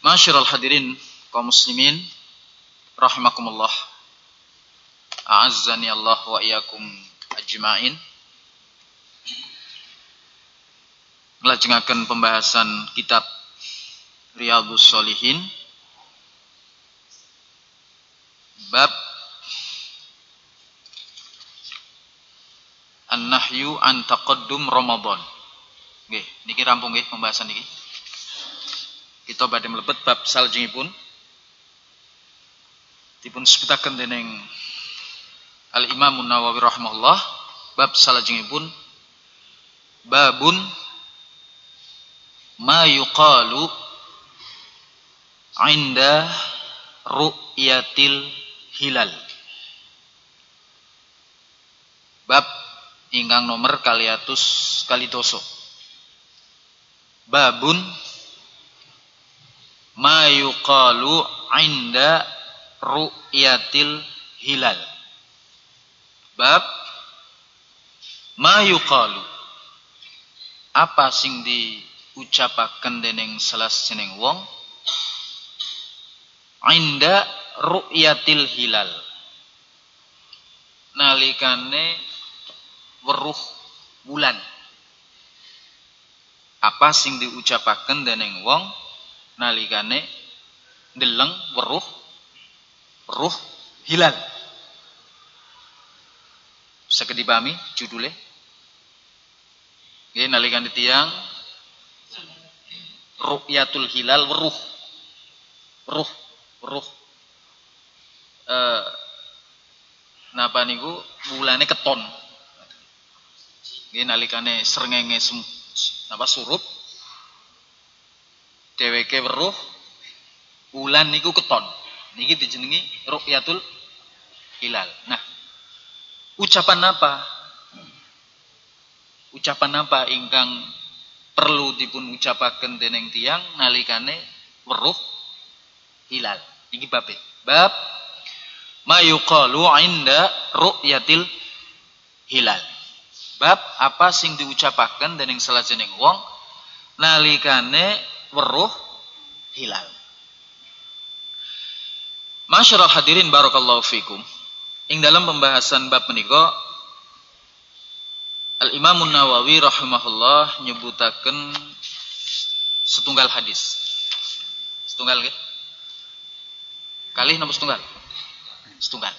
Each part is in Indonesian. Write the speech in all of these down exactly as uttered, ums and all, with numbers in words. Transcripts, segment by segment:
Masyiral hadirin kaum muslimin rahimakumullah. A'azzani Allah wa iyyakum ajma'in. Nglajengaken pembahasan kitab Riyadhus Shalihin bab An-nahyu an taqaddum Ramadan. Nggih, niki rampung nggih pembahasan niki. Kita badhe mlebet bab salajengipun dipun sebutaken dening Al-Imam An-Nawawi rahimahullah. Bab salajengipun babun ma yuqalu 'inda ru'yatil hilal. Bab ingkang nomor kaliatus kalidoso. Babun ma yuqalu 'inda ru'yatil hilal. Bab ma yuqalu, apa sing diucapaken dening salajenging wong 'inda ru'yatil hilal, nalikane weruh bulan. Apa sing diucapaken dening wong nalikane ndeleng weruh weruh hilal. Saged dipahami judule? Nggih, nalikane tiyang ru'yatul hilal weruh weruh weruh eh napa niku bulane keton. Nggih, nalikane srengenge napa surup dheweke weruh bulan niku keton. Niki dijenengi ru'yatul hilal. Nah, ucapan apa? Ucapan apa ingkang perlu dipun ucapaken dening tiyang nalikane weruh hilal? Niki babe. Bab ma yuqalu 'inda ru'yatil hilal. Bab apa sing diucapaken dening salajenging wong nalikane weruh hilal. Masyarul hadirin barakallahu fikum. Ing dalam pembahasan bab menika Al-Imam An-Nawawi rahimahullah nyebutaken setunggal hadis. Setunggal nggih? Kalih napa setunggal? Setunggal.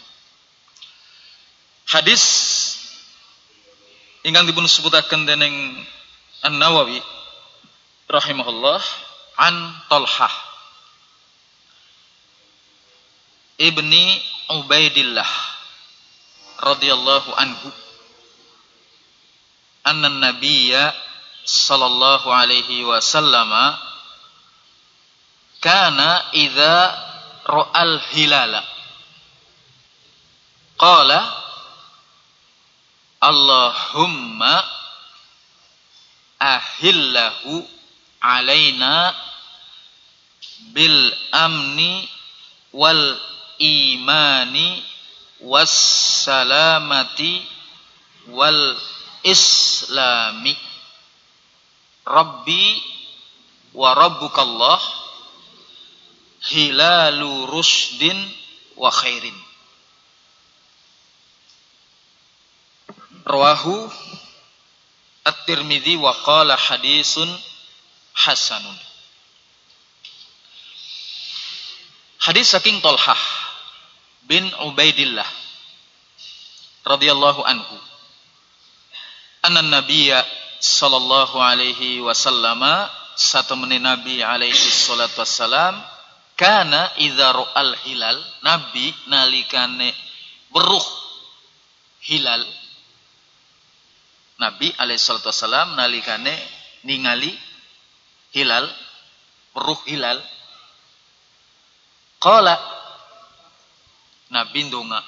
Hadis ingkang dipun sebutaken dening An-Nawawi rahimahullah an Talhah ibni Ubaidillah radhiyallahu anhu anna nabiyya sallallahu alaihi wasallam kana idza ra'al hilala qala Allahumma ahillahu alaina bil amni wal imani was salamati wal islami rabbi wa rabbukallah hilalu rusdin wa khairin. Rawahu At-Tirmidzi wa qala hadisun hasanun. Hadis saking Talhah bin Ubaidillah radhiyallahu anhu anna nabiyya sallallahu alaihi wasallama satemene nabi alaihi salatu wassalam kana idza ra'al hilal, nabi nalikane weruh hilal, nabi alaihi salatu wassalam nalikane ningali hilal weruh hilal qala, nabi ndonga.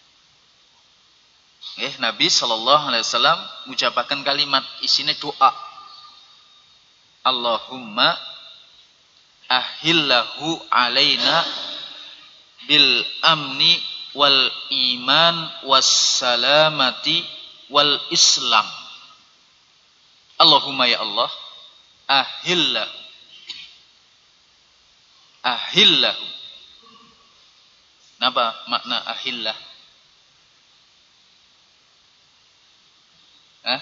Eh, Nabi sallallahu alaihi wasallam ngucapaken kalimat isine doa. Allahumma ahillahu alaina bil amni wal iman was salamati wal islam. Allahumma ya Allah ahillahu ahillahu. Napa makna ahillah? Hah?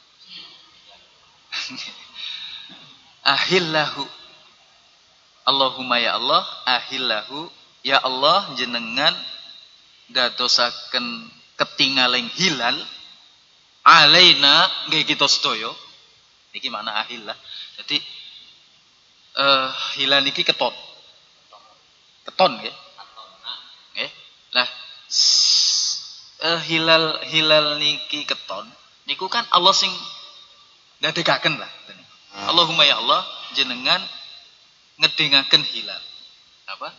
Ahillahu. Allahumma ya Allah, ahillahu, ya Allah jenengan dadosaken ketinggaling hilal alaina nggih kita sedaya. Niki makna ahillah. Jadi uh, hilal niki keton. Keton nggih. Nggih. Lah uh, hilal hilal niki keton niku kan Allah sing ndadekaken lah. Allahumma ya Allah jenengan ngedengaken hilal. Apa?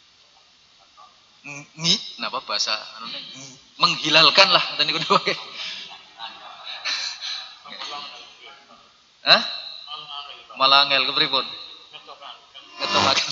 Ngi, napa bahasa anune? Menghilalkan lah tadi niku pakai. Hah? Malangel kepripun? Ngetopaken.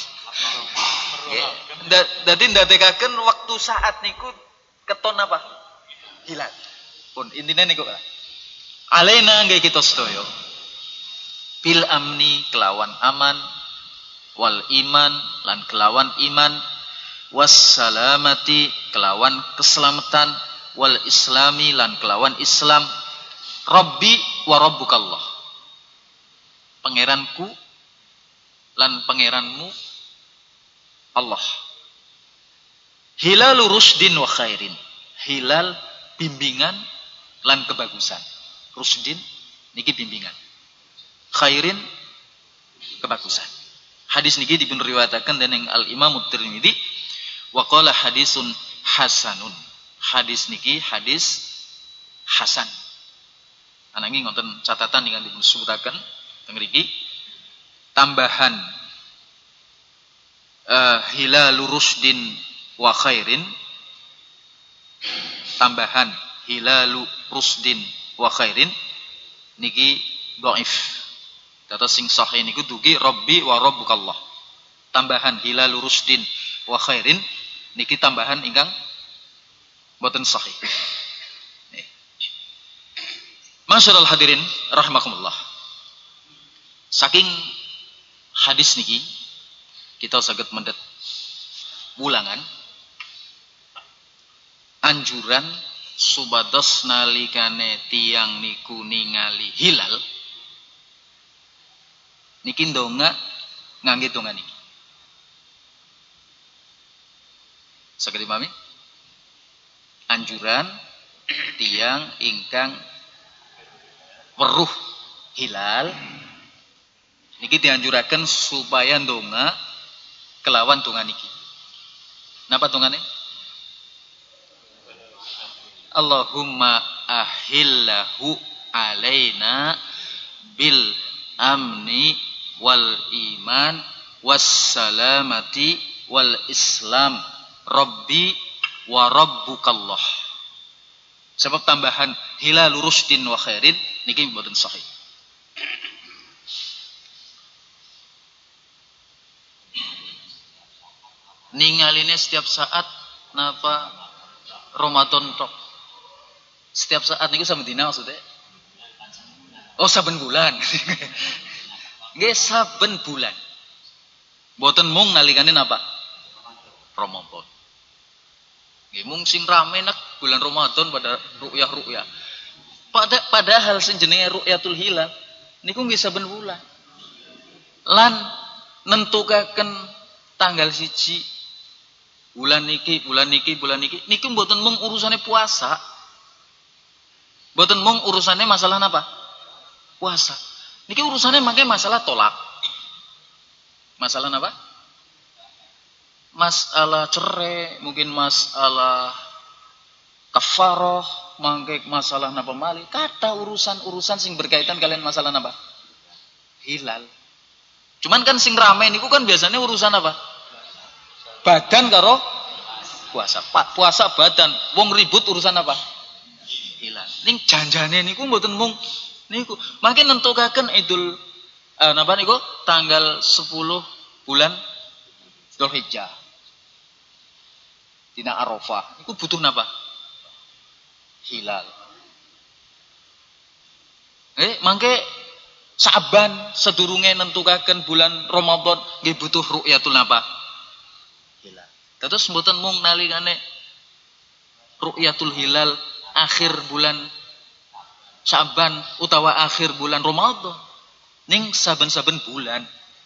Dadi ndadekaken waktu saat niku keton apa? Hilal. Pun intine niku lah. Alaina nggih kita sedaya bil amni kelawan aman wal iman lan kelawan iman wassalamati kelawan keselamatan wal islami lan kelawan Islam Rabbi wa rabbukallah pangeranku lan pangeranmu Allah hilalu rusdin wa khairin hilal bimbingan lan kebagusan rusdin niki bimbingan khairin kebagusan. Hadis niki dipun riwayataken dening Al Imam At-Tirmidzi wa qala hadisun hasanun. Hadis niki hadis hasan. Ananging wonten catatan ingkang dipun sebutaken teng mriki tambahan uh, hilalu rusdin wa khairin tambahan hilalu rusdin wa khairin niki dhaif. Dados sing sahih niku dugi Rabbi wa rabbukallah. Tambahan hilal rusdin wa khairin niki tambahan ingkang boten sahih. Nih. Masyaallah hadirin rahimakumullah. Saking hadis niki kita saged mendhet wulangan anjuran subados nalikane tiyang niku ningali hilal niki ndonga ngangge donga niki. Saged dipahami? Anjuran tiyang ingkang weruh hilal niki dianjuraken supaya ndonga kelawan donga niki. Napa dongane? Allahumma ahillahu alaina bil amni wal iman wassalamati wal islam Rabbi wa rabbukallah. Sebab tambahan hilal rusdin wa khairin niki mboten sahih. Ningaline setiap saat napa Ramadan tok. Setiap saat niku saben dina maksudnya. Oh saben bulan. Nggih saben bulan. Mboten mung nalikane napa? Ramadan. Nggih mung sing rame nek bulan Ramadan pada ru'yah-ru'yah. Pada padahal sing jenenge ru'yatul hilal niku nggih saben bulan. Lan nentukaken tanggal siji bulan niki, bulan niki, bulan niki niku mboten mung urusane puasa. Mboten mung urusane masalah napa? Puasa. Niki urusannya mangke masalah tolak. Masalah apa? Masalah cerai, mungkin masalah kafaroh, mangke masalah napa malih. Kata urusan-urusan sing berkaitan kalian masalah napa? Hilal. Cuman kan sing rame niku kan biasanya urusan apa? Badan karo puasa. Pak, puasa badan. Wong ribut urusan apa? Hilal. Ning janjane niku mboten mung niku, makin nentukaken Idul eh, napa niku tanggal sepuluh bulan Dzulhijjah. Dina Arafah. Niku butuh napa? Hilal. Eh, mangke Sa'ban sedurunge nentukaken bulan Ramadan nggih butuh ru'yatul napa? Terus mboten mung nalikane ru'yatul hilal akhir bulan Sya'ban utawa akhir bulan Ramadan. Ning saben-saben bulan.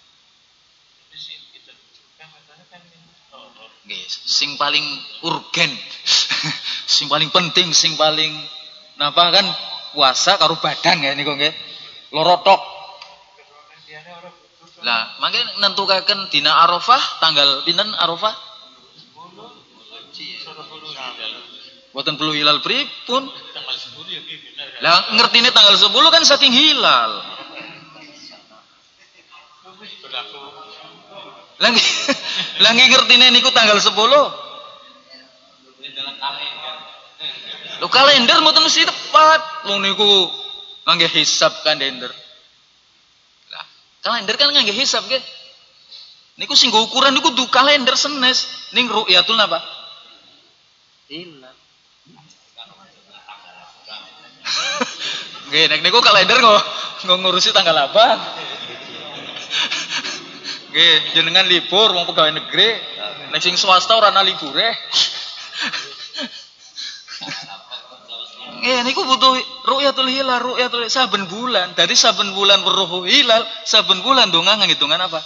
Nggih, sing paling urgen. Sing paling penting, sing paling napa kan puasa karo badan ya niku nggih. Loro tok. Lah, mangke nentukaken dina Arafah tanggal pinten Arafah? Boten perlu hilal pripun. Lah ngertine tanggal sepuluh kan saking hilal. Lah lah ngertine niku tanggal sepuluh. Lho kalender mboten mesti tepat. Wong niku ngangge hisab kalender. Lah, kalender kan ngangge hisab nggih. Niku sing ukuran niku du kalender senes ning ru'yatul napa? Hilal. Nggih, nek niku kalender kok nggo ngurusi tanggal apa? Nggih, jenengan libur wong pegawai negeri, nek sing swasta ora ana libure. Nggih, niku butuh ru'yatul hilal, ru'yatul saben bulan. Dadi saben bulan weruh hilal, saben bulan donga ngitungan apa?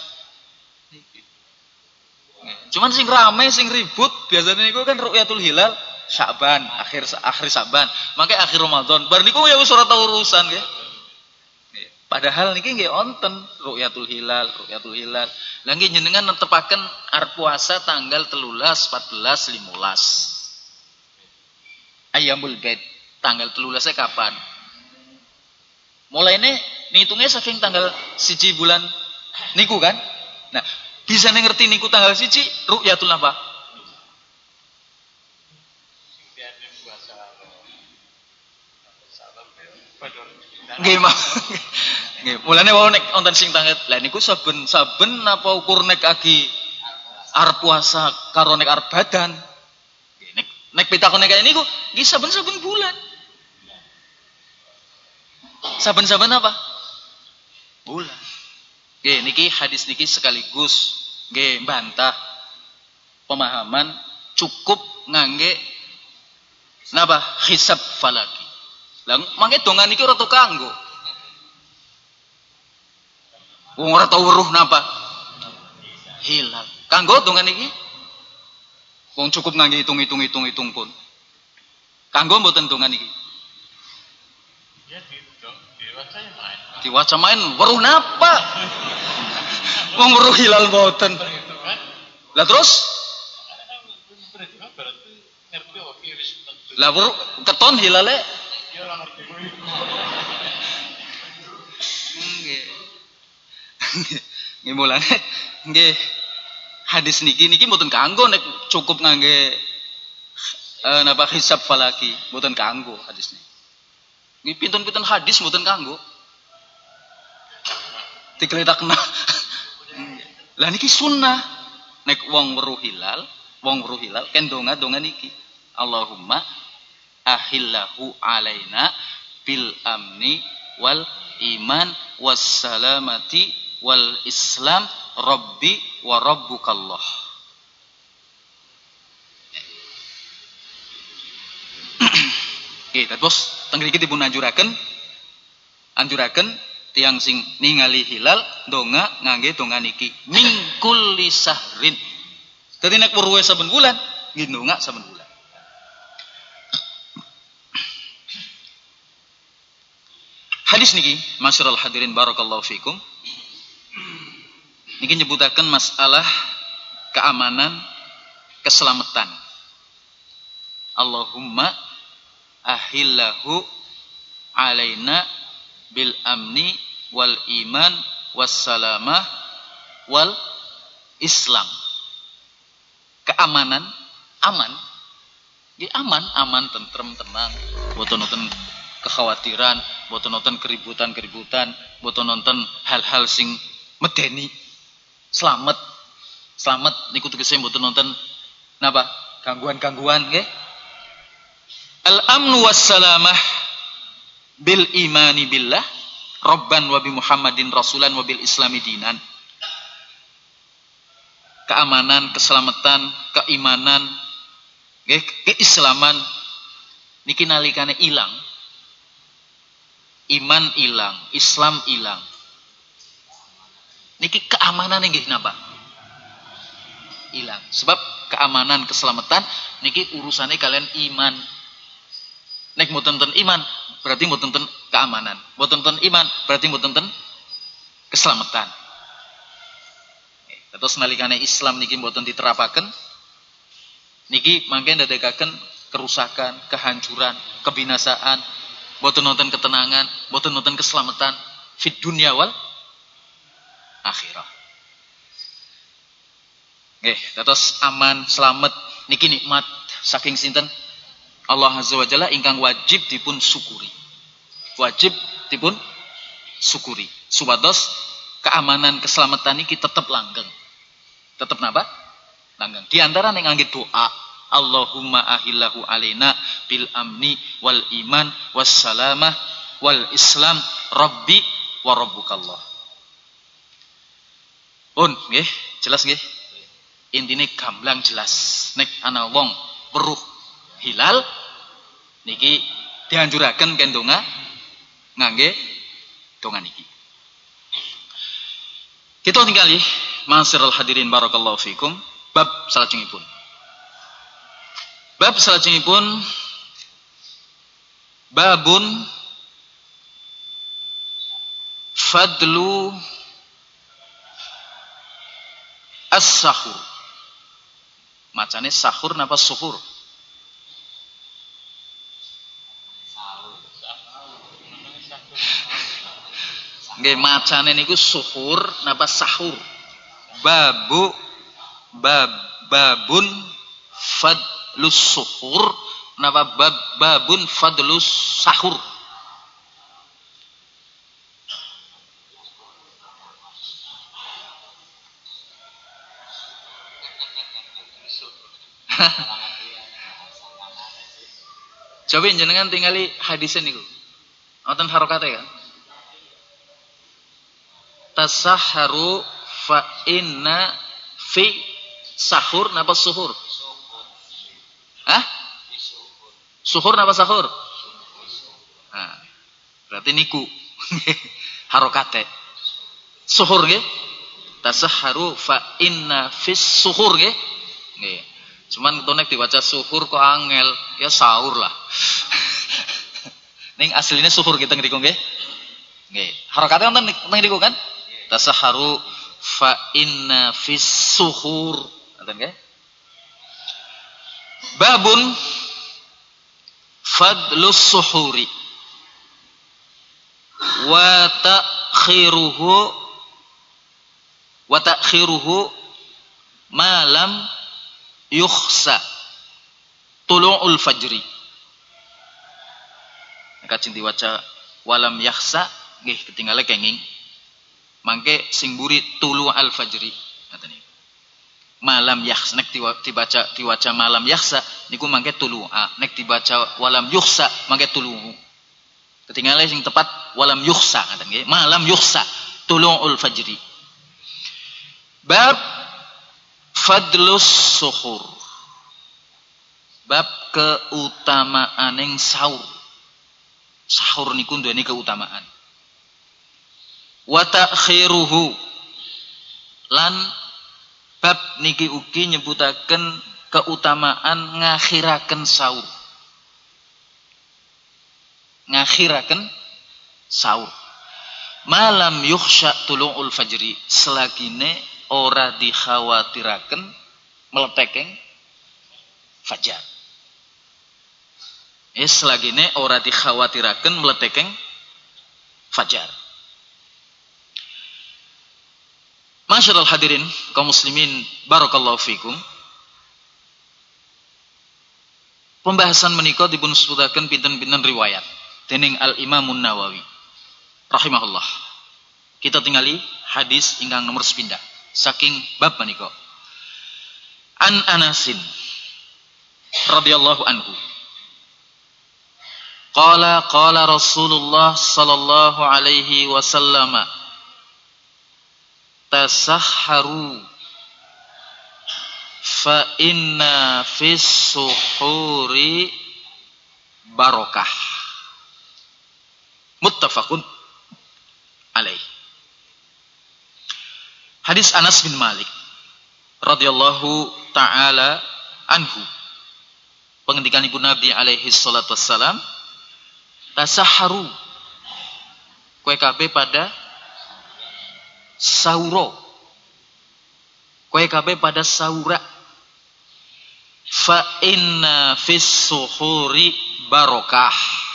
Cuman sing rame, sing ribut biasanya niku kan ru'yatul hilal Sya'ban, akhir akhir Sya'ban. Mangke akhir Ramadan. Bar niku ya wis ora tau urusan nggih. Padahal niki nggih wonten ru'yatul hilal, ru'yatul hilal. Lah nggih jenengan netepaken arep puasa tanggal telulas, empat belas, lima belas. Ayyamul Bid. Tanggal telulasnya kapan? Mulainya ngitungnya saking tanggal siji bulan niku kan? Nah, bisa ngerti niku tanggal siji ru'yatul apa? Nggih, mah. Nggih, mulane wae nek wonten sing tanggal. Lah niku saben-saben napa ukur nek agi arep puasa karo nek arep badan. Nek nek pitakone kaya niku nggih saben-saben bulan. Saben-saben apa? Bulan. Nggih, niki hadis niki sekaligus nggih mbantah pemahaman cukup ngangge napa? Hisab falaki. Lah mangke dongan niki ora tau kanggo. Wong ora tau weruh napa? Hilal. Kanggo dongan niki? Wong cukup ngangge hitung-hitung hitung-hitung pun. Kanggo mboten dongan niki? Ya diwaca main. Diwaca main weruh napa? Wong weruh hilal mboten. Lah terus? Lah weruh keton hilale nggih. Nggih mulane nggih hadis niki niki mboten kanggo nek cukup ngangge eh, napa hisab falaki, mboten kanggo hadis niki. Nggih pinten-pinten hadis mboten kanggo. Digletakna. Lah niki sunnah. Nek wong weruh hilal, wong weruh hilal ken donga-donga niki. Allahumma ahillahu alaina bil amni wal iman was salamati wal islam rabbi wa rabbukallah. Oke, terus teng mriki dipun anjuraken anjuraken tiang sing ningali hilal donga ngangge donga niki min kulli sahrin. Dadi nek weruhe saben bulan nggih donga saben bulan. Hadis niki, masyarul hadirin barakallahu fikum. Niki nyebutaken masalah keamanan, keselamatan. Allahumma ahillahu alaina bil amni wal iman was salamah wal islam. Keamanan, aman. Nggih aman, aman, tentrem, tenang, boten nonton kekhawatiran, boten nonton keributan-keributan, boten nonton hal-hal sing medeni. Selamat. Selamat niku tegese boten nonton napa? Gangguan-gangguan nggih. Al-amnu was-salamah bil imani billah rabban wa bi Muhammadin rasulan wa bil islami dinan. keamanan, keselamatan, keimanan, nggih, keislaman niki nalikane ilang. Iman ilang, Islam ilang. Niki keamanan nggih napa? Ilang. Sebab keamanan, keselamatan niki urusannya kalian iman. Nek mboten ten iman berarti mboten ten keamanan. Mboten ten iman berarti mboten ten keselamatan. Terus nalikane Islam niki mboten diterapaken niki mangke ndadekaken kerusakan, kehancuran, kebinasaan, mboten nonton ketenangan, mboten nonton keselamatan fid dunya wal akhirah. Nggih, terus aman, selamat niki nikmat saking sinten? Allah Azza wa Jalla ingkang wajib dipun syukuri. Wajib dipun syukuri. Supados keamanan, keselamatan niki tetep langgeng. Tetep napa? Langgeng. Di antara ning ngangge doa, Allahumma ahillahu alaina bil amni wal iman was salamah wal islam rabbi wa rabbukallah. Pun nggih, jelas nggih. Intine gamblang jelas. Nek ana wong weruh hilal niki dianjuraken ken donga ngangge donga niki. Kita tinggali ma'asyiral hadirin barakallahu fikum bab salajengipun. Bab salajengipun babun fadlu as-sahur. Macane sahur napa suhur? Nggih, macane niku suhur napa sahur? Babu bab babun fadlus suhur napa bab babun fadlus sahur? Coba jenengan tingali hadisnya niku. Wonten harokate kan? Tasahharu fa inna fi sahur napa suhur? Hah? Suhur napa sahur? Nah, berarti niku harokate. Suhur nggih. Tasahharu fa inna fis suhur nggih. Nggih. Cuman tonek diwaca suhur kok angel, ya sahur lah. Ning aslinya suhur kita ngriko nggih. Nggih. Harokate wonten teng niku kan? Tasahharu fa inna fis suhur. Ngoten nggih. Babun fadlus suhuri wa ta'khiruhu wa ta'khiruhu ma lam yukhsa tulu'ul fajri. Kajeng diwaca walam yakhsa nggih ketinggale kenging. Mangke sing mburi tulu'al fajri ngaten niku. Malam yakhsa nek dibaca diwaca malam yakhsa niku mangke tulu'a. Nek dibaca walam yukhsa mangke tulu'u. Ketinggale sing tepat walam yukhsa ngaten nggih. Malam yukhsa tulu'ul fajri. Bab fadlus suhur. Bab keutamaaning sahur. Sahur niku duweni keutamaan. Wa ta'khiruhu lan bab niki ugi nyebutaken keutamaan ngakhiraken sahur. Ngakhiraken sahur. Malam yukhsha tulu'ul fajri selagine ora dikhawatiraken meletekeng fajar. Eh selagine ora dikhawatiraken meletekeng fajar. Masyaallah hadirin kaum muslimin barakallahu fikum. Pembahasan menika dipun sebutaken pinten-pinten riwayat dening Al Imam Nawawi rahimahullah. Kita tingali hadis ingkang nomor sepindah saking bab menika. An Anasin radhiyallahu anhu. Qala qala Rasulullah sallallahu alaihi wasallam tasahharu fa inna fis suhuri barokah. Muttafaqun alaih. Hadis Anas bin Malik radhiyallahu taala anhu. Pengendikan ibu Nabi alaihi salatu wassalam, tasaharu kowe kabeh pada sahuro, kowe kabeh pada sahura, fa inna fis suhuri barokah,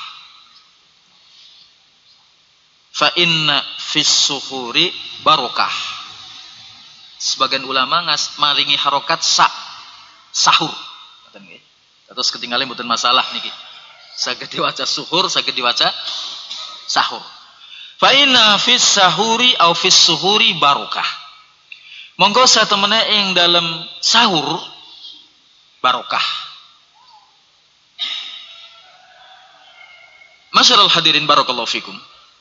fa inna fis suhuri barokah. Sebagian ulama ngas maringi harokat sa sahur, terus ketinggalan mboten masalah niki. Saged diwaca suhur, saged diwaca sahur. Fa inna fis sahuri au fis suhuri barokah. Monggo satemene ing dalem sahur barokah. Masyarul hadirin barakallahu fikum.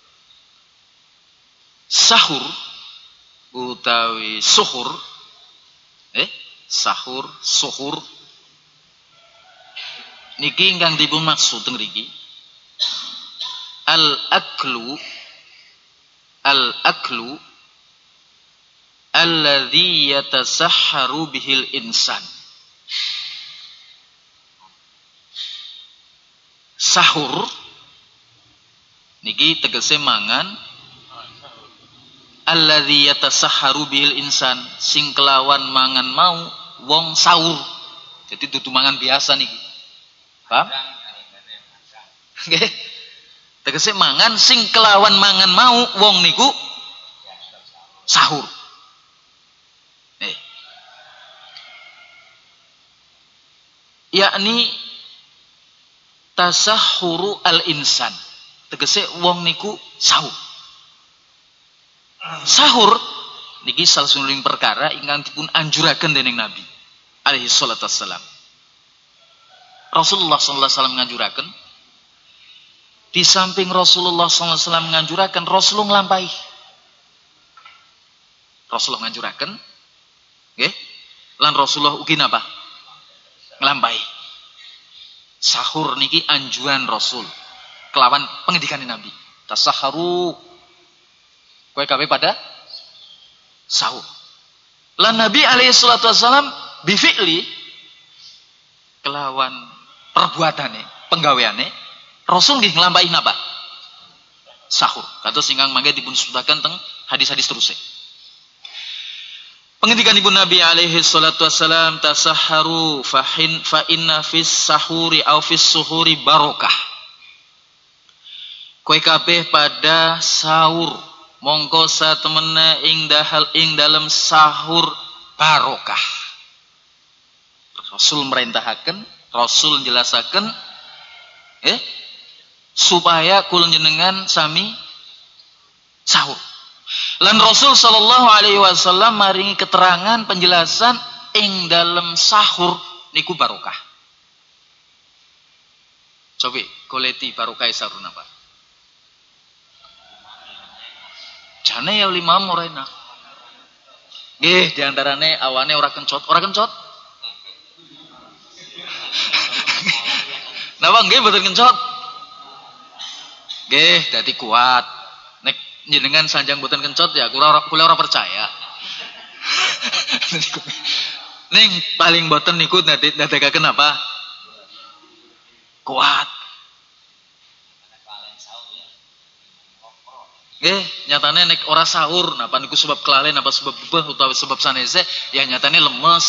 Sahur utawi suhur, eh sahur, suhur niki ingkang dipun maksud teng mriki al aklu al aklu alladzi yatasahharu bihil insan. Sahur niki tegese mangan alladzi yatasahharu bihil insan, sing kelawan mangan mau wong sahur. Jadi dudu mangan biasa niki. Paham? Nggih. Tegese mangan sing kelawan mangan mau wong niku sahur. Nih. Yakni tasahhuru al-insan. Tegese wong niku sahur. Sahur niki salah satunggaling perkara ingkang dipun anjuraken dening Nabi alaihi salatu wassalam. Rasulullah sallallahu alaihi wasallam nganjuraken, di samping Rasulullah sallallahu alaihi wasallam nganjuraken, Rasulullah nglampahi. Rasulullah nganjuraken, nggih, lan Rasulullah ugi napa? Nglampahi. Sahur niki anjuran Rasul kelawan pengendikane Nabi. Tasahharu, kowe kabeh pada sahur. Lan Nabi alaihi salatu wasallam bifi'li kelawan perbuatane, penggaweane, Rasul nggih nglampahi napa? Sahur. Kados ingkang mangke dipun sebutaken teng hadis-hadis teruse. Pengendikan ibu Nabi alaihi salatu wasallam, tasahharu fahin fa inna fis sahuri au fis suhuri barokah. Kowe kabeh pada sahur, mongko satemene ing dahal ing dalem sahur barokah. Rasul merintahaken, Rasul jelasaken, eh, supaya kula jenengan sami sahur. Lan Rasul sallallahu alaihi wasallam maringi keterangan penjelasan ing dalem sahur niku barokah. Coba goleti barokah sahur napa? Jane ya lima ora enak. Nggih, diantarane awane ora kencot, ora kencot. Napa nggih mboten kencot? Nggih, dadi kuat. Nek jenengan sanjang mboten kencot ya kula kula ora percaya. Ning paling mboten niku ndadekaken apa? Kuat. Nggih, nyatane nek ora sahur, napa niku sebab kelalen apa sebab bebeh utawa sebab sanese, ya nyatane lemes.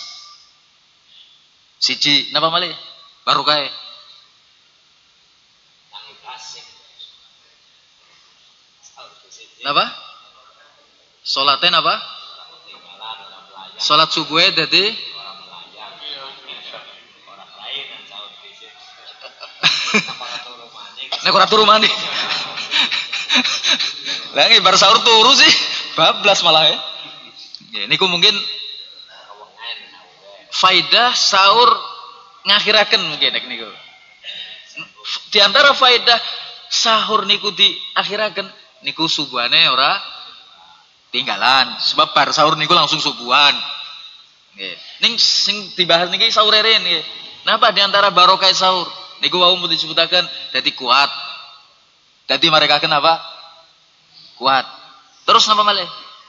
Siji, napa malih? Baru kae. Napa? Salate napa? Salat subuh dadi nek ora turu mandi. Lah nggih bar sahur turu sih, bablas malah ya. Ya niku mungkin faidah sahur ngakhiraken mungkin nek niku. Di antara faidah sahur niku diakhiraken niku subuhane ora tinggalan. Sebab bar sahur niku langsung subuhan. Nggih. Ning sing dibahas niki sahur rene nggih. Napa di antara barokah sahur? Niku wau mun disebutaken dadi kuat. Dadi mereka kenapa? Kuat. Terus napa malih?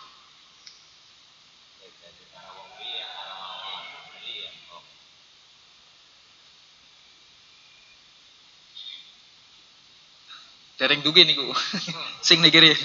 Dereng dugi niku. Sing niki.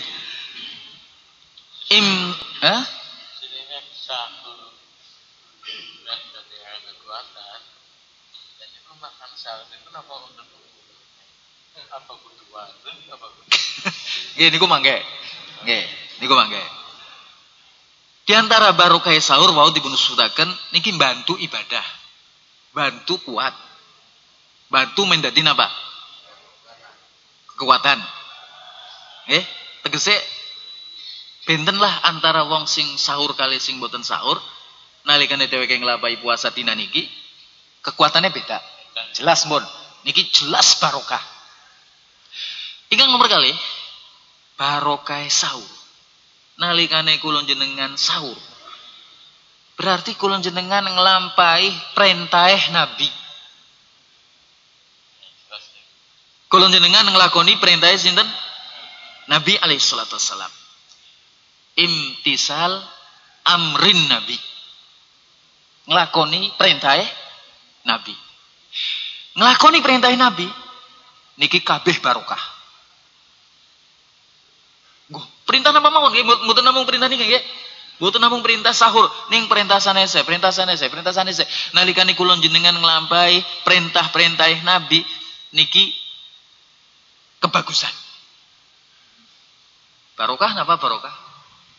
Im, hah? Sininya sahur dan dari kekuatan dan itu makan sahur itu apa untuk apa butuh waktu apa butuh Nggih niku mangke. Nggih, niku mangke. Di antara barokah sahur wau dipun sutaken niki bantu ibadah. Bantu kuat. Bantu mendadi napa? Kekuatan. Nggih, tegese benten lah antara wong sing sahur kali sing boten sahur nalikane dheweke nglampahi puasa dina niki kekuatannya beda. Jelas mun. Niki jelas barokah. Ingkang nomor kali barokah sahur. Nalikane kula jenengan sahur. Berarti kula jenengan nglampahi perintah Nabi. Kula jenengan nglakoni perintah sinten? Nabi alaihi salatu wassalam. Imtisal amrin Nabi. Nglakoni perintah Nabi. Nglakoni perintah Nabi niki kabeh barokah. Guh, perintah napa mawon nggih mboten namung perintah niki nggih. Mboten namung perintah sahur, ning perintah sanese, perintah sanese, perintah sanese. Nalikane kula jenengan nglampahi perintah-perintah Nabi niki kebagusan. Barokah napa barokah?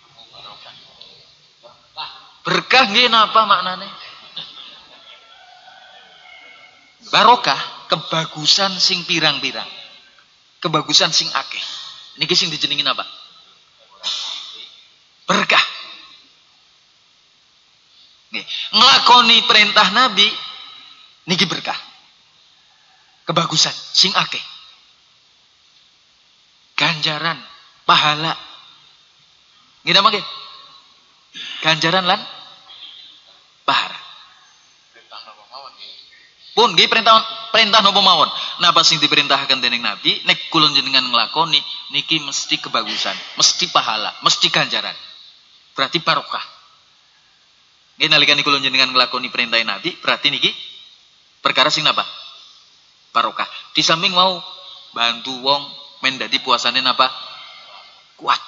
Berkah nggih napa maknane? Barokah kebagusan sing pirang-pirang. Kebagusan sing akeh. Niki sing dijenengi napa? Berkah. Nggih, nglakoni perintah Nabi niki berkah. Kebagusan sing akeh. Ganjaran, pahala. Nggih napa nggih? Ganjaran lan pahala. Pun nggih perintah perintah napa mawon. Napa sing diperintahkan dening Nabi nek kula jenengan nglakoni niki mesti kebagusan, mesti pahala, mesti ganjaran. Berarti barokah. Nggih nalikane kula jenengan nglakoni perintah Nabi berarti niki perkara sing napa? Barokah. Di samping mau bantu wong men dadi puasane napa? Kuat.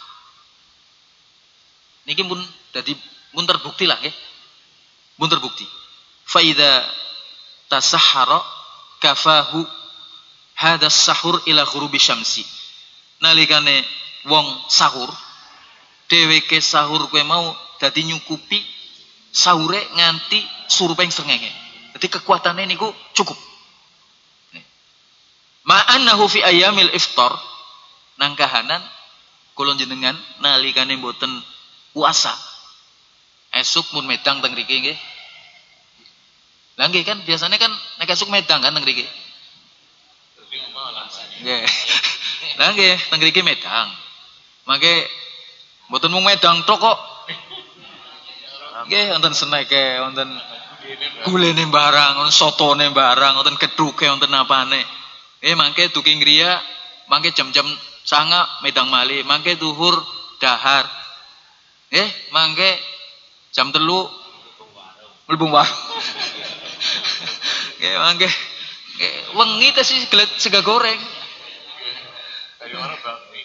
Niki pun dadi pun terbukti lah nggih. Pun terbukti. Fa idza tasahhara kafahu hadas sahur ila ghurubi syamsi. Nalikane wong sahur dheweke sahur kowe mau dadi nyukupi sahure nganti surupeng srengenge. Dadi kekuatane niku cukup. Ma'annahu fi ayyamil iftar nang kahanan kula jenengan nalikane mboten puasa esuk mun medang teng mriki nggih. Lah nggih kan biasanya kan nek esuk medang kan teng mriki. Nggih. Lah nggih teng mriki medang. Mangke mboten mung medang tok kok. Nggih wonten seneke, wonten gulene barang, wonten sotone barang, wonten kethuke, wonten apane. Eh mangke duki ngriya, mangke jam-jam sanga medang malih, mangke duhur dahar. Eh mangke jam telu mlebu warung. Nggih mangke wengi teh gelet sega goreng. Dari mana bakmi?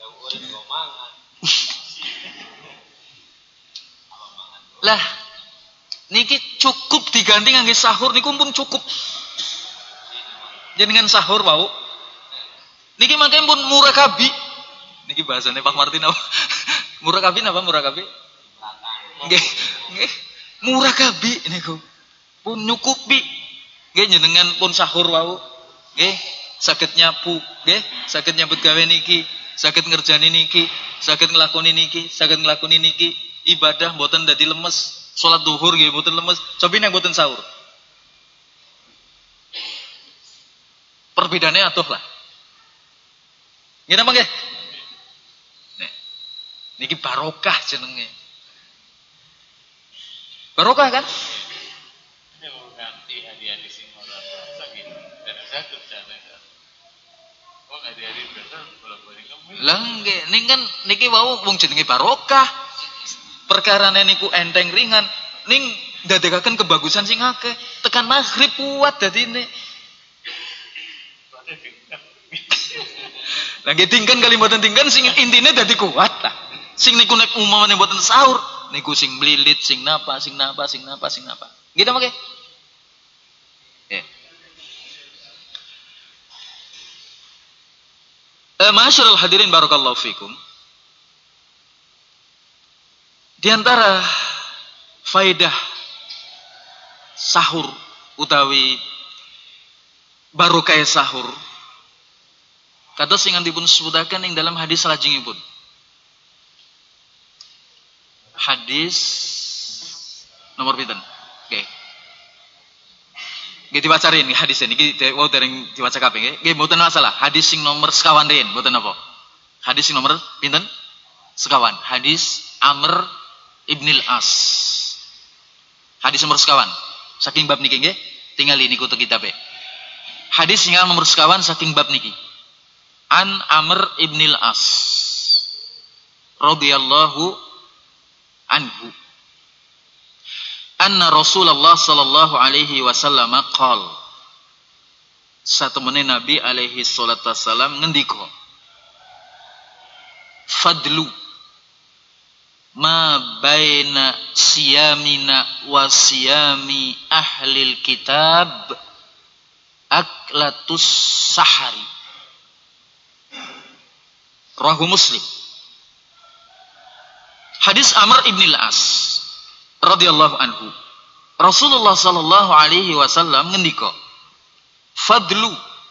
Lah niki cukup diganti ngangge sahur niku pun cukup. Jenengan sahur wau. Niki mangke pun murakabi. Niki bahasane Pak Martin apa? Murakabi napa murakabi? Nggih, nggih. Murakabi niku pun nyukupi. Nggih jenengan pun sahur wau. Nggih, saged nyapu, nggih, saged nyambut gawe niki, saged ngerjani niki, saged nglakoni niki, saged nglakoni niki. Ibadah mboten dadi lemes, salat duhur nggih mboten lemes, cobi nek mboten sahur. Perbedaannya atuh lah. Nggih napa nggih? Nih. Niki barokah jenenge. Barokah kan? Ini mau ganti hadiah di sini orang sakit dan sakit sana kan. Oh hadiah di sana boleh boleh ngemil. Lah nggih, ning kan niki wau wong jenenge barokah. Perkarane niku enteng ringan, ning ndadekaken kebagusan sing akeh. Tekan maghrib kuat dadine. Lah nggih tingkan kali mboten tingkan sing intine dadi kuat lah. Sing niku nek umumane mboten sahur, niku sing mlilit, sing napa, sing napa, sing napa, sing napa. Gitu mangke. Eh. Eh, Masyarul hadirin barakallahu fikum. Di antara faidah sahur utawi barokah sahur kados sing dipun sebutaken ing dalam hadis salajengipun. Hadis nomor pinten? Oke. Nggih diwacarin hadis niki wau dereng diwaca kabeh nggih. Nggih mboten masalah. Hadis sing nomor sekawan riyen mboten napa. Hadis sing nomor pinten? Sekawan. Hadis Amr Ibnil As. Hadis nomor sekawan. Saking bab niki nggih, tinggal niku teng kitabe. Hadis sing nomor sekawan saking bab niki. An Amr Ibnil As radhiyallahu anhu anna Rasulullah sallallahu alaihi wasallam qol satemene Nabi alaihi salatu wasallam ngendika fadlu ma baina siyamina wa siyami ahlil kitab aklatus sahari rawahu Muslim. Hadis Amr ibn al-As radhiyallahu anhu. Rasulullah sallallahu alaihi wasallam ngendika, "Fadlu."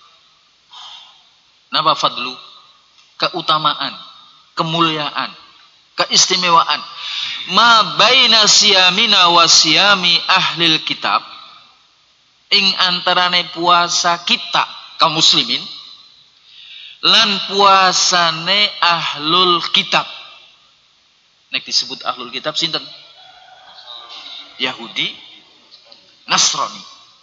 Napa fadlu? Keutamaan, kemuliaan, keistimewaan. Ma baina siyamina wa siyami ahlil kitab. Ing antarane puasa kita kaum muslimin lan puasane ahlul kitab. Nek disebut ahlul kitab sinten? Yahudi, Nasrani.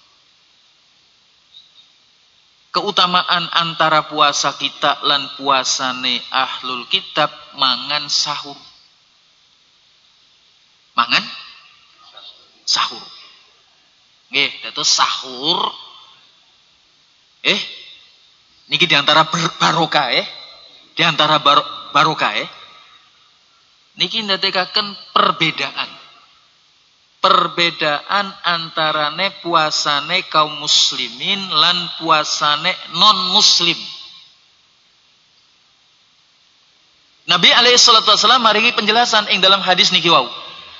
Keutamaan antara puasa kita lan puasane ahlul kitab mangan sahur. Mangan sahur. Nggih, dados sahur eh niki diantara barokah eh diantara bar, barokah eh niki ndadekaken perbedaan. Perbedaan antarane puasane kaum muslimin lan puasane non muslim. Nabi alaihi salatu wasallam maringi penjelasan ing dalam hadis niki wau.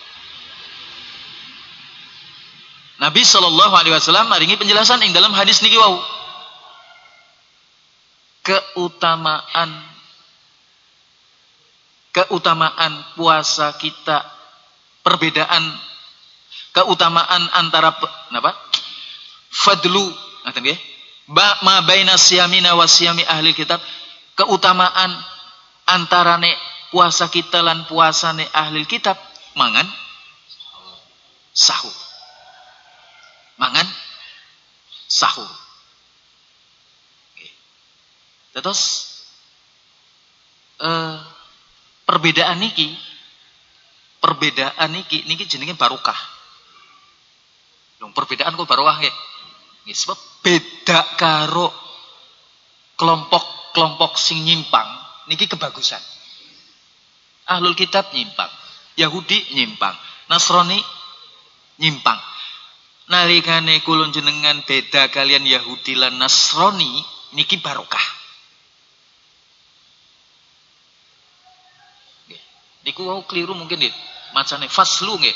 Nabi sallallahu alaihi wasallam maringi penjelasan ing dalam hadis niki wau. Keutamaan keutamaan puasa kita, perbedaan keutamaan antara napa? Fadlu, ngaten nggih. Ba ma baina siyamina wa siyami ahli kitab, keutamaan antarane puasa kita lan puasane ahli kitab mangan sahur. Mangan sahur. Oke. Terus eh perbedaan niki perbedaan niki niki jenenge barokah. Lho perbedaan kok barokah nggih. Nggih sebab beda karo kelompok-kelompok sing nyimpang niki kebagusan. Ahlul kitab nyimpang, Yahudi nyimpang, Nasrani nyimpang. Nalikane kula jenengan beda kalian Yahudi lan Nasrani niki barokah. Niku wau keliru mungkin nggih. Macane faslu nggih.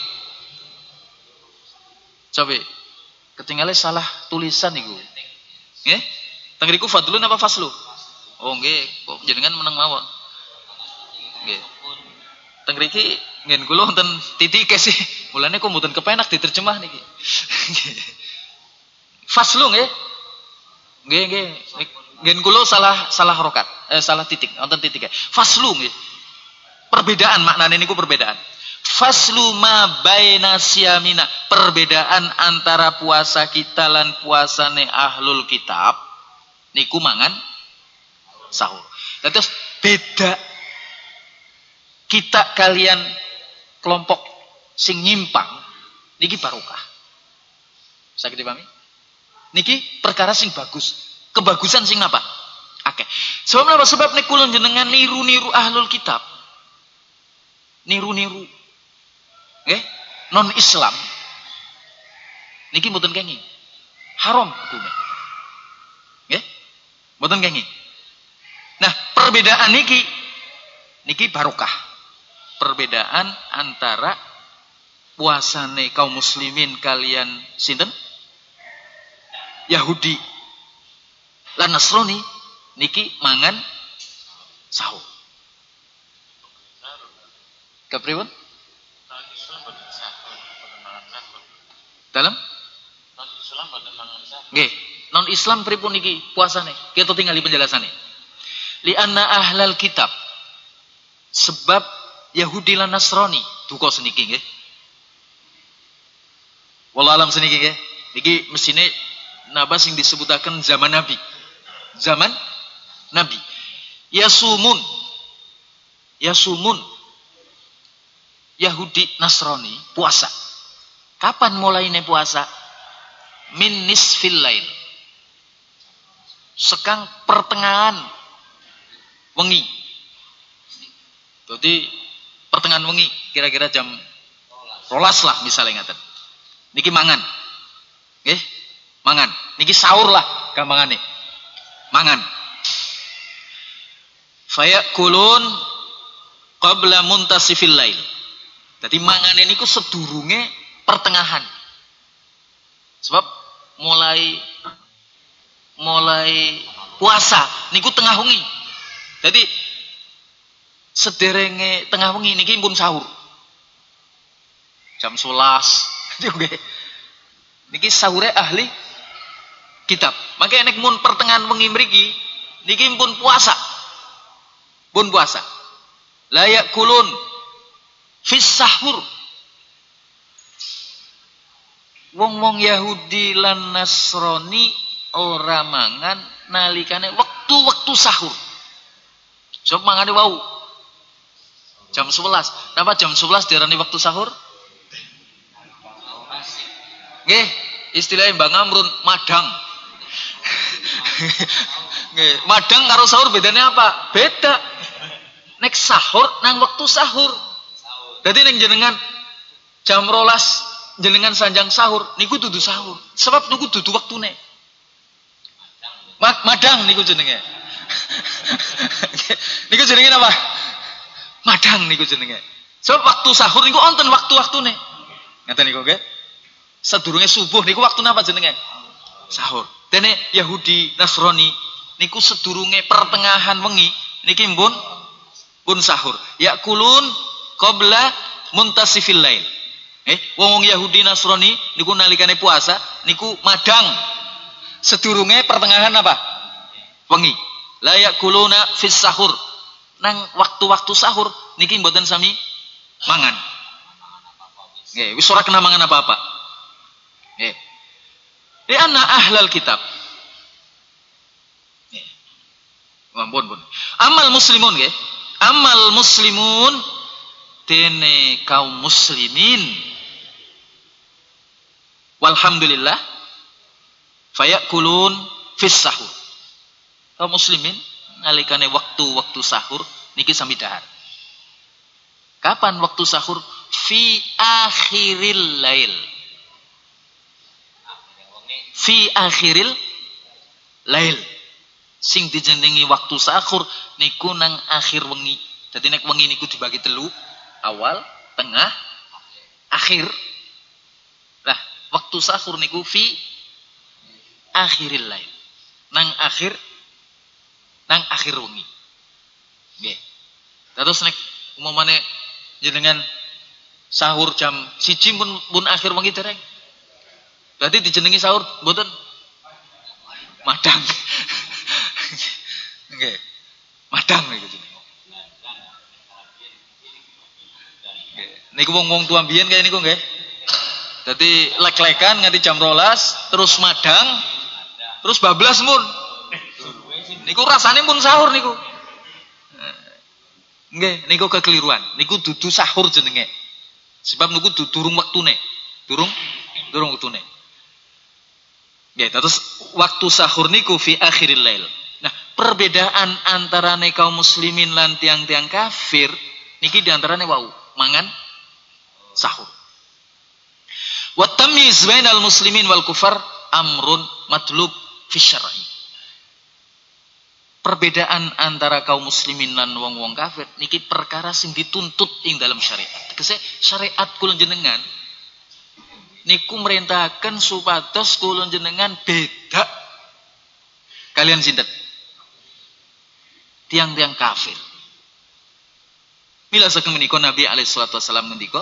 Coba ketinggalan salah tulisan niku. Nggih? Teng mriku fadlun apa faslu? Oh nggih, kok jenengan meneng mawon. Nggih. Teng mriki ngen kula wonten titike sih. Mulane kok mboten kepenak diterjemah niki. Faslu nggih. Nggih nggih. Ngen kula salah salah harokat, eh salah titik, wonten titike. Faslu nggih. Perbedaan maknanya niku perbedaan. Faslu ma baina siyamina, perbedaan antara puasa kita lan puasane ahlul kitab niku mangan sahur. Terus beda kita kalian kelompok sing nyimpang niki barokah. Sakit dipahami? Niki perkara sing bagus. Kebagusan sing apa? Akeh. Sebab apa? Sebab nek kula jenengan niru-niru ahlul kitab. Niru-niru. Nggih, non Islam. Niki mboten kenging. Haram hukumnya. Nggih? Mboten kenging. Nah, perbedaan niki niki barokah. Perbedaan antara puasane kaum muslimin kalian sinten? Yahudi lan Nasrani niki mangan sahur. Kepripun? Dalam? Non Islam boten mangan sahur. Nggih, non Islam pripun niki puasane? Kita tinggali penjelasane. Li anna ahlal kitab, sebab Yahudi lan Nasrani duka seniki nggih. Wallahu alam seniki nggih. Niki mesine napa sing disebutaken zaman Nabi. Zaman Nabi. Yasumun. Yasumun. Yahudi Nasrani puasa. Kapan mulainya puasa? Min nisfil lail. Sekang pertengahan wengi. Jadi pertengahan wengi, kira-kira jam rolas lah misalnya ngaten. Niki mangan. Nggih, mangan. Niki sahur lah gampangane. Mangan. Fayakulun qabla muntasifil lail. Jadi mangan niku sedurunge pertengahan. Sebab mulai mulai puasa niku tengah wengi. Jadi sederenge tengah wengi niki pun sahur. Jam sebelas. Niki sahure ahli kitab. Makanya nek mun pertengahan wengi mriki niki pun puasa. Pun puasa. La yakulun fis sahur. Wong-wong Yahudi lan Nasrani ora mangan nalikane wektu-wektu sahur. Sebab mangane wau jam sebelas. Napa jam sebelas diarani waktu sahur? Nggih, istilahnya Mbak Ngamrun madang. Nggih, madang karo sahur bedanya apa? Beda. Nek sahur nang waktu sahur. Dadi nek jenengan jam rolas jenengan sanjang sahur niku dudu sahur. Sebab niku dudu waktune. Madang niku jenenge. Niku jenenge apa? Madang niku jenenge. Sebab waktu sahur niku wonten waktu-waktune. Ngaten niku nggih. Sadurunge subuh niku waktune apa jenenge? Sahur. Dene Yahudi Nasrani niku sedurunge pertengahan wengi niki mbun pun sahur. Yakulun qabla muntasifil lail. Eh, wong Yahudi Nasrani niku nalikane puasa niku madang sedurunge pertengahan apa? Wengi. La yakuluna fis sahur. Nang waktu-waktu sahur niki mboten sami mangan. Nggih, wis ora kena mangan apa-apa. Nggih. Di anna ahlal kitab. Nggih. Ampun, pun. Amal muslimun nggih. Amal muslimun dene kaum muslimin. Walhamdulillah fayakulun fis sahur. Kaum muslimin nalikane waktu-waktu sahur niki sami dahar. Kapan waktu sahur? Fi akhiril lail. Fi akhiril lail. Sing dijenengi waktu sahur niku nang akhir wengi. Dadi nek wengi niku dibagi telu, awal, tengah, akhir. Lah, waktu sahur niku fi akhiril lail. Nang akhir nang akhir wengi. Nggih. Terus nek umumane jenengan sahur jam siji pun pun akhir wengi dereng. Berarti dijenengi sahur mboten madang. Nggih. Madang niku jenenge. Nggih. Niku wong-wong tua mbiyen kaya niku nggih. Dadi lek-lekan nganti jam rolas, terus madang, terus bablas mun. Niku rasane pun sahur niku. Nggih, niku kekeliruan. Niku dudu sahur jenenge. Sebab niku durung wektune. Durung durung wektune. Nggih, terus waktu sahur niku fi akhiril lail. Nah, perbedaan antarane kaum muslimin lan tiang-tiang kafir niki diantarane wau, mangan sahur. Wa tamyiz bainal muslimin wal kufar amrun matlub fi syar'i. Perbedaan antara kaum muslimin lan wong-wong kafir niki perkara sing dituntut ing dalam syariat. Tegese syariat kula jenengan niku merintahkan supados kula jenengan beda kalian sinten? Tiang-tiang kafir. Mila saking menika Nabi alaihi salatu wasallam ngendika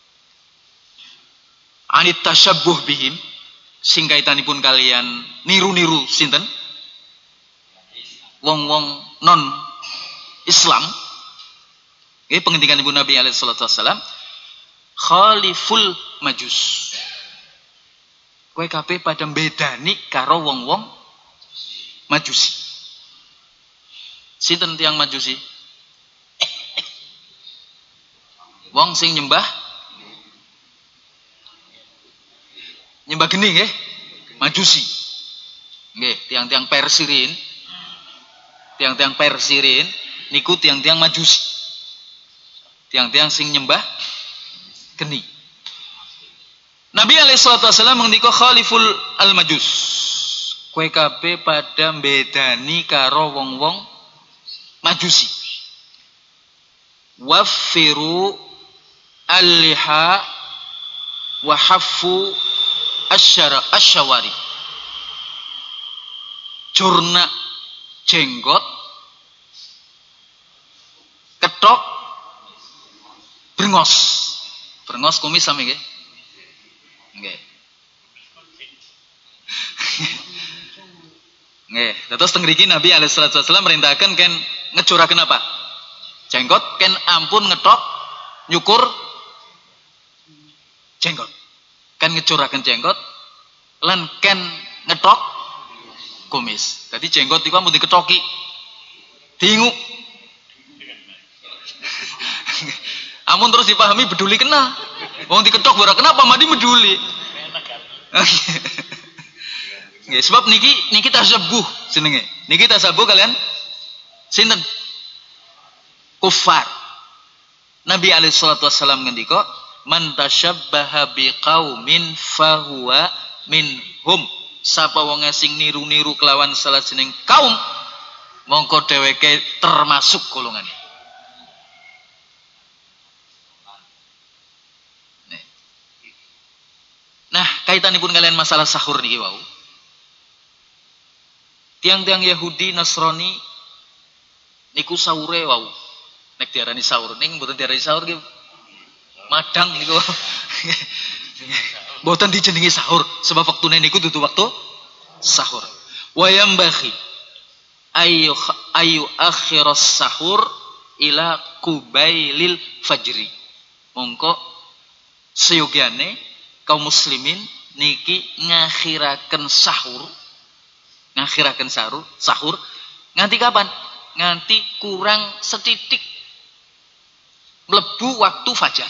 anit tasyabbuh bihim sing kaitanipun kalian niru-niru sinten? Wong-wong non Islam. Ini pengendikan Ibu Nabi alaihi salatu wasallam, khaliful majus. Kowe kabeh pada bedani karo wong-wong majusi. Sinten tiyang majusi? Wong sing nyembah nyembah geni nggih, majusi. Nggih, tiang-tiang Persirin, tiang-tiang Persirin niku tiang-tiang majusi. Tiang-tiang sing nyembah geni. Nabi alaihi salatu wasallam ngendika khaliful al majus. Kowe kabeh pada bedani karo wong-wong majusi. Waffiru al-liha wa haffu asyara asyawari. Jurna jenggot, ketok, brengos. Brengos kumis sami nggih. Nggih. Nggih, terus teng mriki Nabi alaihi salatu wasallam merintahkan ken ngecuraken apa? Jenggot, ken ampun ngetok nyukur jenggot. Kan ngecuraken jenggot lan ken ngetok kumis. Dadi jenggot iku ampun diketoki. Dingu. Amun terus dipahami beduli kena. Wong diketok ora kenapa mandi meduli. Nggih, sebab niki niki tasabbuh jenenge. Niki tasabbuh kalian sinten? Kufar. Nabi alaihi salatu wasallam ngendika, "Man tasyabbaha biqaumin fahuwa minhum." Sapa wong sing niru-niru kelawan salah jeneng kaum, mongko dheweke termasuk golongane. Nah, kaitanipun kalian masalah sahur niki wau. Tiang-tiang Yahudi Nasrani niku sahure wau. Nek diarani sahur ning mboten diarani sahur nggih. Madang niku. Mboten dijenengi sahur sebab wektune niku dudu waktu sahur. Wa yambaghi ayu ayu akhiras sahur ila kubailil fajri. Mongko seyogyane kaum muslimin niki ngakhiraken sahur ngakhiraken sahur sahur nganti kapan? Nganti kurang setitik mlebu waktu fajar.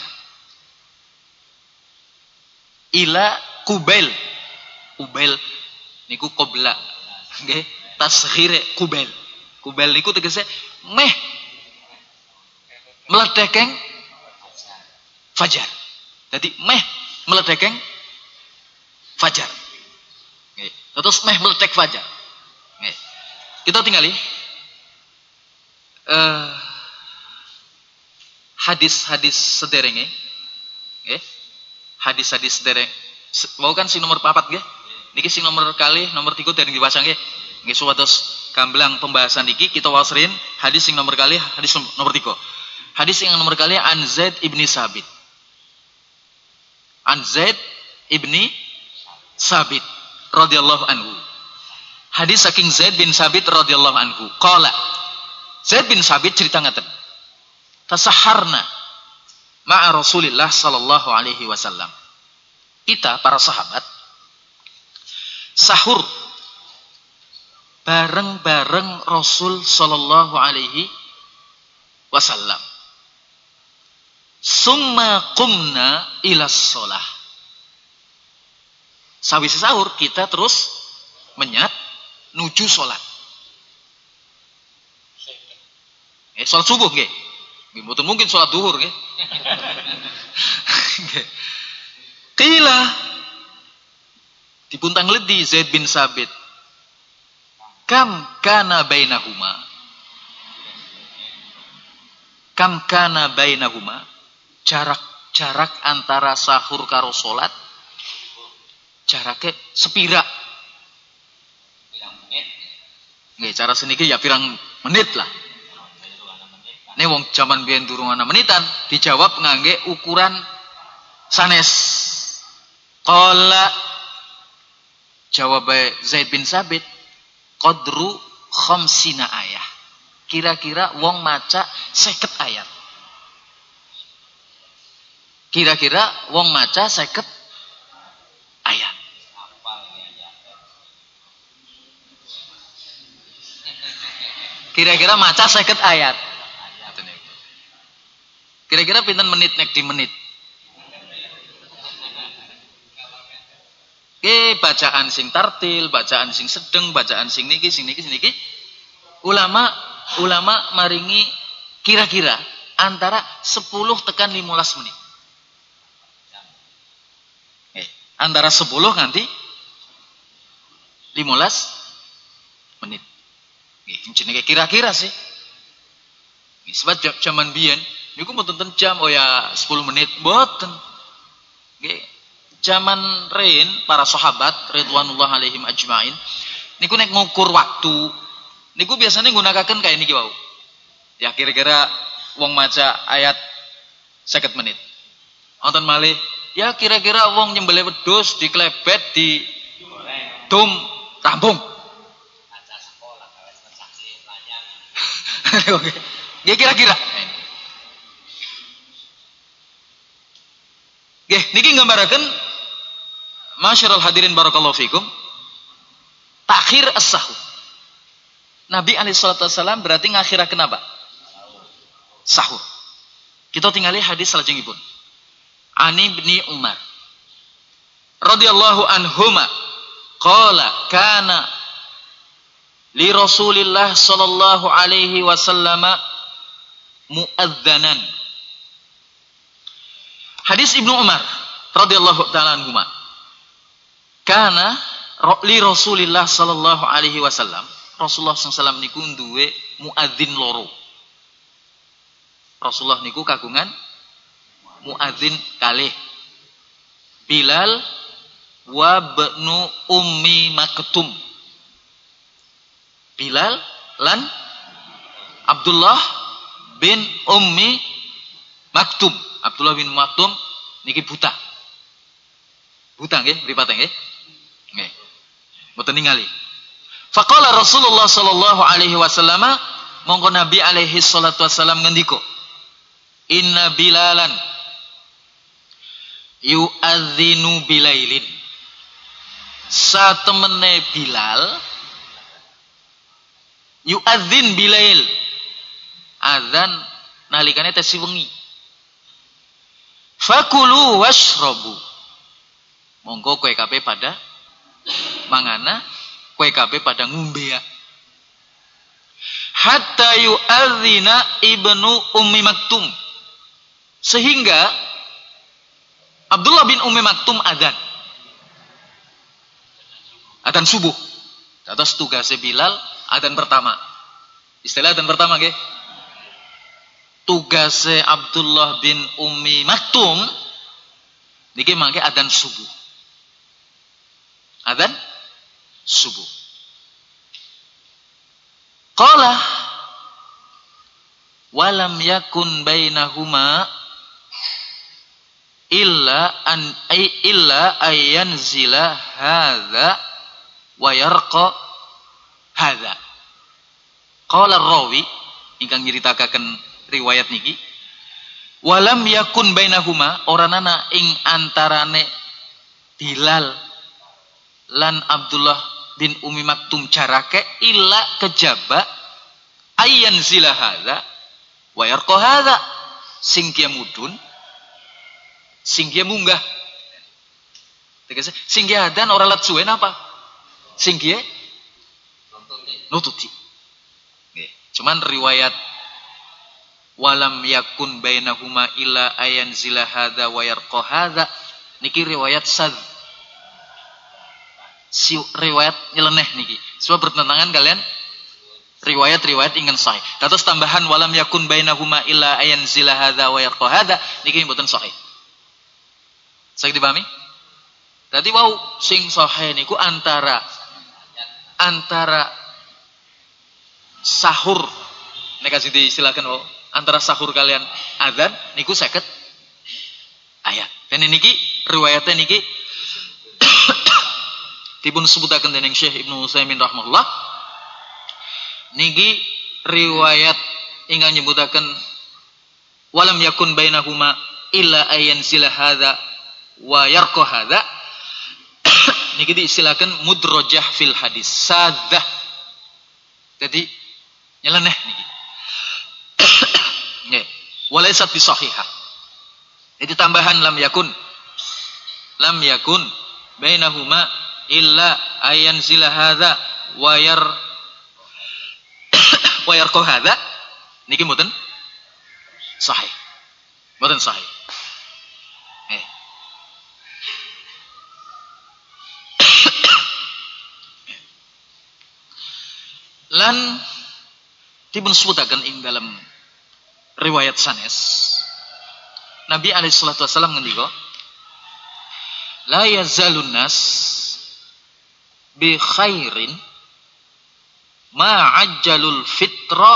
Ila kubail. Kubail niku qabla. Nggih, tasghire kubail. Kubail niku tegese meh mledekeng fajar. Dadi meh mledekeng fajar. Nggih. Terus meh mledek fajar. Nggih. Kita tingali uh, hadis-hadis sederenge. Nggih. Hadis-hadis sedereng. Mau kan sing nomor papat nggih. Niki sing nomor kali nomor tiga dereng diwaca nggih. Nggih supados gamblang pembahasan niki kita wasrin hadis sing nomor kali hadis nomor tiga. Hadis yang nomor kali an Zaid ibni Sabit. An Zaid ibni Sabit radhiyallahu anhu. Hadis saking Zaid bin Sabit radhiyallahu anhu. Qala Zaid bin Sabit cerita ngaten. Tasaharna ma'a Rasulillah sallallahu alaihi wasallam. Kita para sahabat sahur bareng-bareng Rasul sallallahu alaihi wasallam. Summa qumna ila shalah. Sawise sahur kita terus menyat nuju salat. Eh salat subuh nggih. Nggih mboten mungkin salat zuhur nggih. Qila dipuntang ledi Zaid bin Sabit. Kam kana bainahuma? Kam kana bainahuma? Jarak-jarak antara sahur karo salat jaraknya sepira. Pirang menit. Nggih, cara seniki ya pirang menit lah. Ini wong zaman biyen durung ana menitan, dijawab ngangge ukuran sanes. Qala jawab Zaid bin Sabit, qadru khamsina ayah. Kira-kira wong maca seket ayat. Kira-kira wong maca seket ayat. Kira-kira maca seket ayat. Kira-kira pinten menit nek di menit? Oke, bacaan sing tartil, bacaan sing sedeng, bacaan sing niki, sing niki, sing niki. Ulama ulama maringi kira-kira antara sepuluh tekan lima belas menit. Eh, antara sepuluh nganti lima belas menit. Nggih, jenenge kira-kira sih. Nggih, sebab zaman biyen niku mboten jam oh ya sepuluh menit mboten. Nggih. Zaman rein para sahabat ridwanullah alaihim ajmain niku nek ngukur waktu niku biasanya nggunakaken kayak niki wau. Ya kira-kira wong maca ayat seket menit. Wonten malih ya kira-kira wong nyembelih wedhus diklebet di dum rampung. Maca sekolah gawe saksi layang. Oke. Ya kira-kira. Nggih, niki nggambaraken masyarul hadirin barakallahu fikum. Takhir as-sahur. Nabi alaihi salatu wasallam berarti ngakhiraken apa? Sahur. Kita tinggali hadis salajengipun. Ani bin Umar radhiyallahu anhuma qala kana li Rasulillah sallallahu alaihi wasallam muadzanan. Hadis Ibnu Umar radhiyallahu taala anhuma. Kana li Rasulillah sallallahu alaihi wasallam. Rasulullah sallallahu alaihi wasallam niku duwe muadzin loro. Rasulullah niku kagungan muadzin kalih. Bilal wa ibnu Ummi Maktum. Bilal lan Abdullah bin Ummi Maktum. Abdullah bin Maktum niki buta. Buta nggih, mripate nggih. Nggih. Mboten ningali. Faqala Rasulullah sallallahu alaihi wasallam, mongko Nabi alaihi salatu wasallam ngendika, "Inna Bilalan yu'adzinu bilailin." Satemene Bilal yu'adzin bilail. Azan nalikane tesi wengi. Fakulu washrabu. Monggo kowe kabeh pada mangana, kowe kabeh pada ngombe ya. Hatta yu'adzina ibnu Ummi Maktum. Sehingga Abdullah bin Ummi Maktum adzan. Adzan subuh. Atas tugasnya Bilal adzan pertama. Istilah adzan pertama nggih. Tugasnya Abdullah bin Ummi Maktum niki mangke adzan subuh. Adzan subuh. Qala walam yakun bainahuma illa an ay illa ayanzila hadza wa yarqa hadza. Qala rawi ingkang nyritakaken riwayat niki, Walam yakun bainahuma oranana ing antarane Bilal lan Abdullah bin Umi Maktum carake illa kejaba ayyan zila hadza wa yarqa hadza sing kieu mudun sing kieu munggah tegese sing kieu adan ora lat suwe napa sing kieu nututi nggih cuman riwayat walam yakun bainahuma illa ayyan zila hadza wa yarqa hadza niki riwayat sad si riwayat nyeleneh niki sebab bertentangan kalian riwayat-riwayat ingin sahih. Terus tambahan walam yakun bainahuma illa ayan zila hadza wa yarqa hadza niki mboten sahih. Saged dipahami? Dadi wau sing sahih niku antara antara sahur nek kasih disilakan wau antara sahur kalian adzan niku seket ayat. Dan niki riwayatnya niki dipun sebutaken dening Syekh Ibnu Utsaimin rahimahullah niki riwayat ingkang nyebutaken walam yakun bainahuma illa ayyan zila hadza wa yarqa hadza niki diistilahaken mudrajah fil hadis sadzah jadi nyeleneh niki nggih walaysat bi sahihah itu tambahan lam yakun lam yakun bainahuma illa ayyan zila hadza wa yar wa yarqa hadza niki mboten sahih. Mboten sahih. Eh. Lan dipun sebutaken ing dalam riwayat sanes Nabi alaihi salatu wasallam ngendika la yazalun nas bi khairin ma ajjalul fitra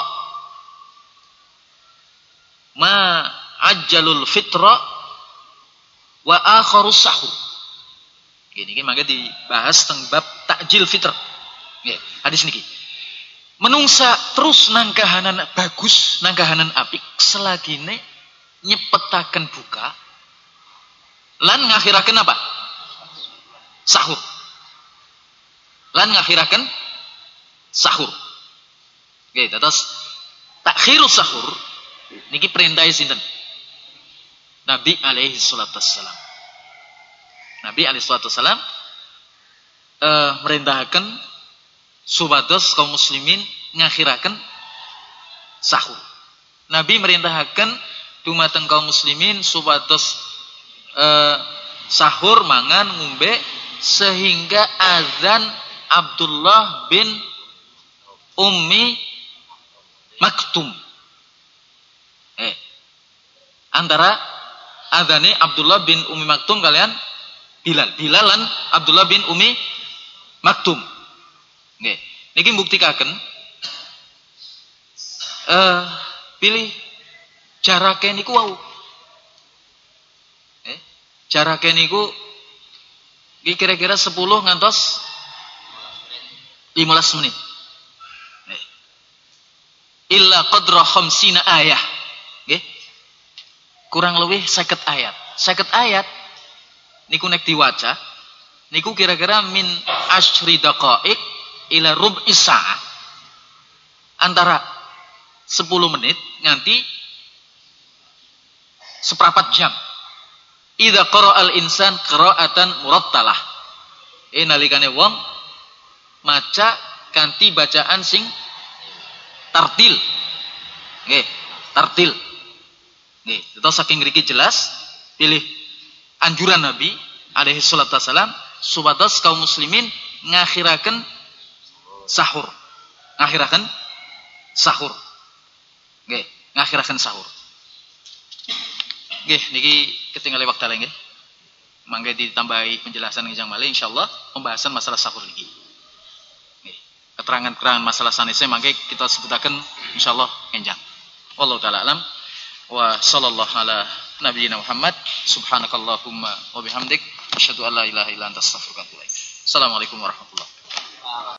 ma ajjalul fitra wa akharus sahur. Gini iki mangke dibahas teng bab takjil fitr. Nggih, hadis niki. Menungsa terus nangkahanan bagus, nangkahanan apik selagine nyepetaken buka lan ngakhiraken apa? Sahur. Lan ngakhiraken sahur. Oke, terus takhirus sahur niki perintah sinten? Nabi alaihi salatu wassalam. Nabi alaihi salatu wassalam eh merintahkan supados kaum muslimin ngakhiraken sahur. Nabi merintahkan dumateng kaum muslimin supados eh, sahur mangan ngombe sehingga azan Abdullah bin Ummi Maktum. Eh, antara adzane Abdullah bin Ummi Maktum kalian Bilal. Bilalan Abdullah bin Ummi Maktum. Nggih. Niki mbuktikaken eh pilih jarake niku wau. Eh, jarake niku kira-kira sepuluh ngantos lima belas menit. Illa qadra khamsina ayah. Nggih. Kurang lebih seket ayat. Seket ayat niku nek diwaca niku kira-kira min asyri daqaiq ila rub'i sa'ah. Antara sepuluh menit nganti seperempat jam. Idza qara'al insan qira'atan murattalah. Eh nalikane wong maca kanthi bacaan sing tartil. Nggih, tartil. Nggih, itu saking ngriki jelas pilih anjuran Nabi alaihi salatu wasalam supados kaum muslimin ngakhiraken sahur. Ngakhiraken sahur. Nggih, ngakhiraken sahur. Nggih, niki ketinggal wekdal nggih. Mangke ditambahi penjelasan njang malih insyaallah pembahasan masalah sahur niki. Keterangan-keterangan masalah sanesnya mangke kita sebutaken insyaallah enjang. Wallahu taala alam wa sallallahu ala nabiyina Muhammad subhanakallahumma wa bihamdik asyhadu an la ilaha illa anta astaghfiruka wa atubu ilaik. Assalamualaikum warahmatullahi wabarakatuh.